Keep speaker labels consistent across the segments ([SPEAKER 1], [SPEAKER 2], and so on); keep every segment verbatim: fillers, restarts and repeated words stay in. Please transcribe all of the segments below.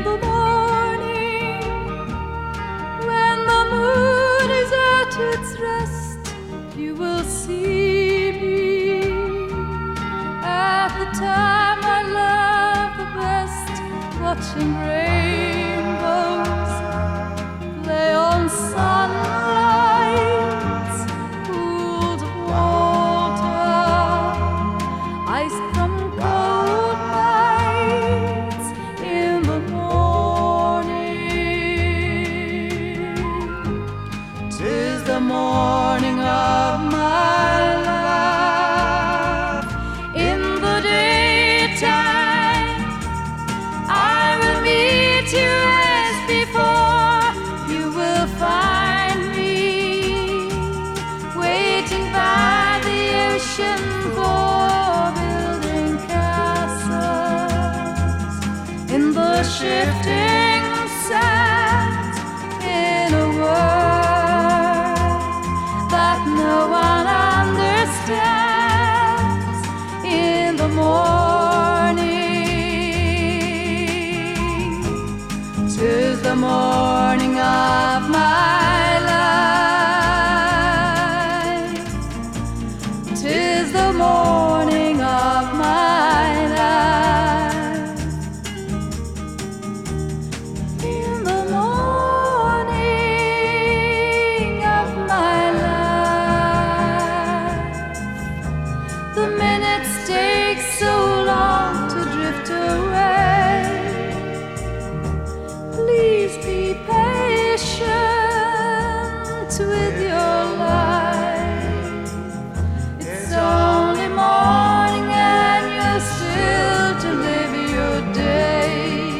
[SPEAKER 1] the morning, when the moon is at its rest, you will see me at the time I love the best, watching rainbows play on sunlight, pools of water, ice from cold nights in the morning. 'Tis the morning of my life. In the daytime I will meet you as before. You will find me waiting by the ocean for building castles in the shifting sand, in a world that no one understands. In the morning, 'tis the morning of my life. 'Tis the morning of my life. In the morning of my life, the minutes take so long to drift away. Please be patient with your life. It's only morning and you're still to live your day.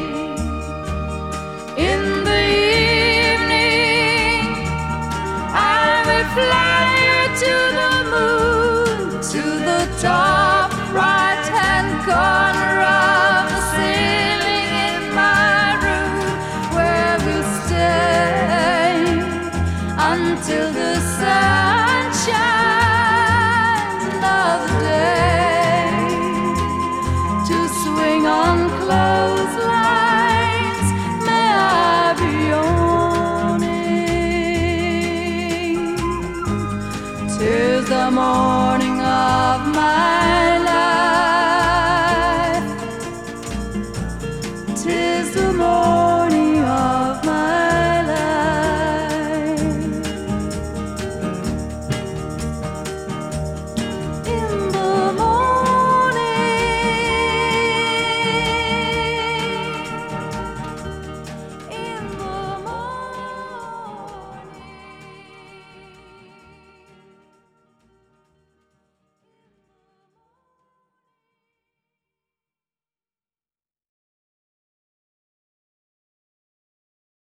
[SPEAKER 1] In the evening, I will fly you to the moon, to the top right-hand corner of the ceiling in my room, where we'll stay until the sun shines another day, to swing on clotheslines. May I be yawning. 'Tis the morning of my life. 'Tis the morning